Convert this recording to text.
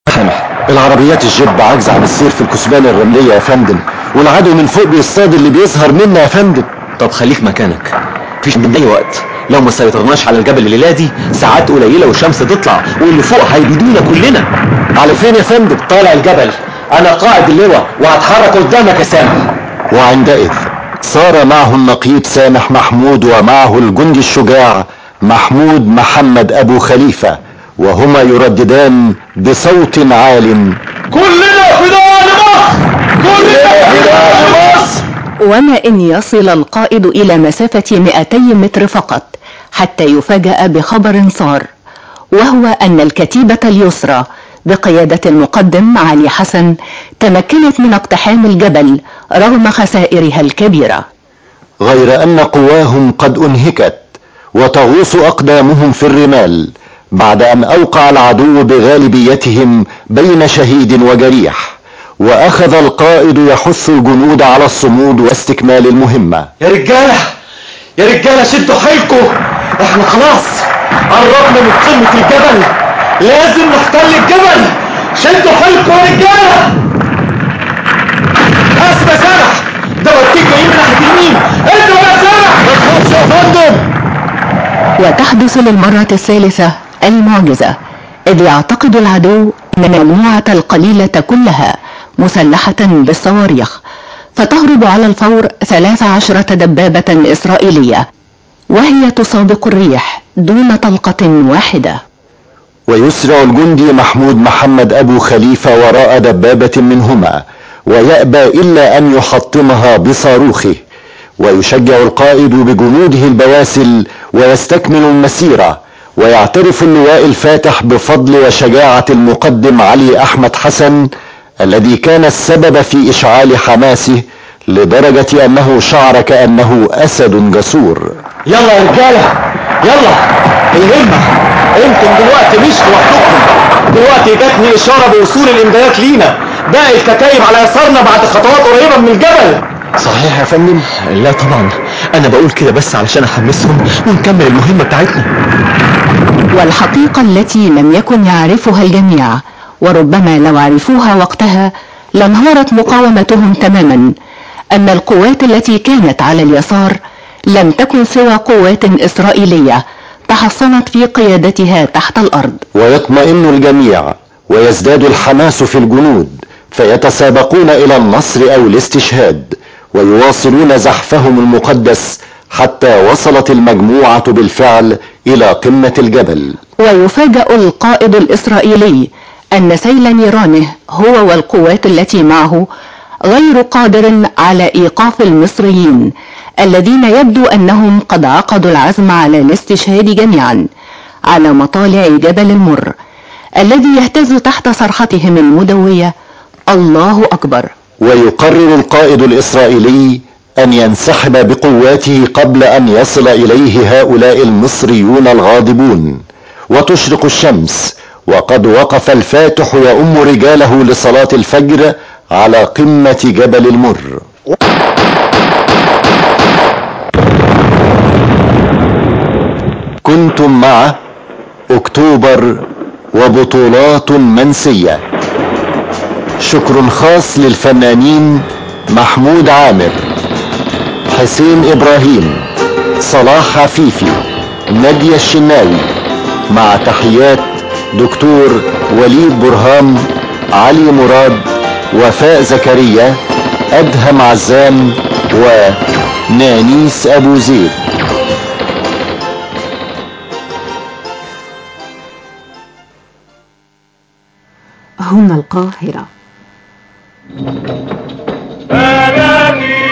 سامح، العربيات الجيب عاجزة عن السير في الكثبان الرملية يا فندم، والعدو من فوق بيصطاد اللي بيظهر منا يا فندم. طب خليك مكانك، مفيش من اي وقت. لو ما سيطرناش على الجبل الليلة دي ساعات قليلة والشمس تطلع واللي فوق هيبيدونا كلنا. على فين يا فندم؟ طالع الجبل، انا قائد اللواء وهتحرك قدامك يا سامح. وعندئذ صار معه النقيب سامح محمود ومعه الجندي الشجاع محمود محمد ابو خليفة، وهما يرددان بصوت عال: كلنا فداء لمصر، كلنا فداء لمصر. وما إن يصل القائد إلى مسافة 200 متر فقط حتى يفاجأ بخبر صار، وهو أن الكتيبة اليسرى بقيادة المقدم علي حسن تمكنت من اقتحام الجبل رغم خسائرها الكبيرة، غير أن قواهم قد أنهكت وتغوص أقدامهم في الرمال بعد أن أوقع العدو بغالبيتهم بين شهيد وجريح. وأخذ القائد يحث الجنود على الصمود واستكمال المهمة. يا رجالة يا رجالة شدوا حيلكم، احنا خلاص قربنا من قمة الجبل، لازم نحتل الجبل. شدوا حيلكم يا رجالة. اسمع سامح، ده وديك جايين من ناحية اليمين، انت ولا سامح. ما تخافش يا فندم. وتحدث للمرة الثالثة المعجزة، إذ يعتقد العدو أن المجموعة القليلة كلها مسلحة بالصواريخ، فتهرب على الفور 13 دبابة إسرائيلية وهي تسابق الريح دون طلقة واحدة. ويسرع الجندي محمود محمد أبو خليفة وراء دبابة منهما ويأبى إلا أن يحطمها بصاروخه، ويشجع القائد بجنوده البواسل ويستكمل المسيرة، ويعترف اللواء الفاتح بفضل وشجاعة المقدم علي أحمد حسن الذي كان السبب في إشعال حماسه لدرجة أنه شعر كأنه أسد جسور. يلا يا رجالة يلا، الهمة، انتم دلوقتي مش لوحدكم. دلوقتي جاتني اشارة بوصول الامدادات لينا، باقي الكتايب على يسارنا بعد خطوات قريبة من الجبل. صحيح يا فندم؟ لا طبعا، انا بقول كده بس علشان احمسهم ونكمل المهمة بتاعتنا. والحقيقة التي لم يكن يعرفها الجميع، وربما لو عرفوها وقتها لانهارت مقاومتهم تماما، أن القوات التي كانت على اليسار لم تكن سوى قوات إسرائيلية تحصنت في قيادتها تحت الأرض. ويطمئن الجميع ويزداد الحماس في الجنود، فيتسابقون إلى النصر أو الاستشهاد، ويواصلون زحفهم المقدس حتى وصلت المجموعة بالفعل إلى قمة الجبل. ويفاجأ القائد الإسرائيلي أن سيل نيرانه هو والقوات التي معه غير قادر على إيقاف المصريين الذين يبدو أنهم قد عقدوا العزم على الاستشهاد جميعا على مطالع جبل المر الذي يهتز تحت صرختهم المدوية الله أكبر. ويقرر القائد الإسرائيلي أن ينسحب بقواته قبل أن يصل إليه هؤلاء المصريون الغاضبون، وتشرق الشمس وقد وقف الفاتح يؤم رجاله لصلاة الفجر على قمة جبل المر. كنتم مع أكتوبر وبطولات منسية. شكر خاص للفنانين محمود عامر، حسين إبراهيم، صلاح عفيفي، نادية الشناوي، مع تحيات دكتور وليد برهام، علي مراد، وفاء زكريا، أدهم عزام، ونانيس أبو زيد. هنا القاهرة.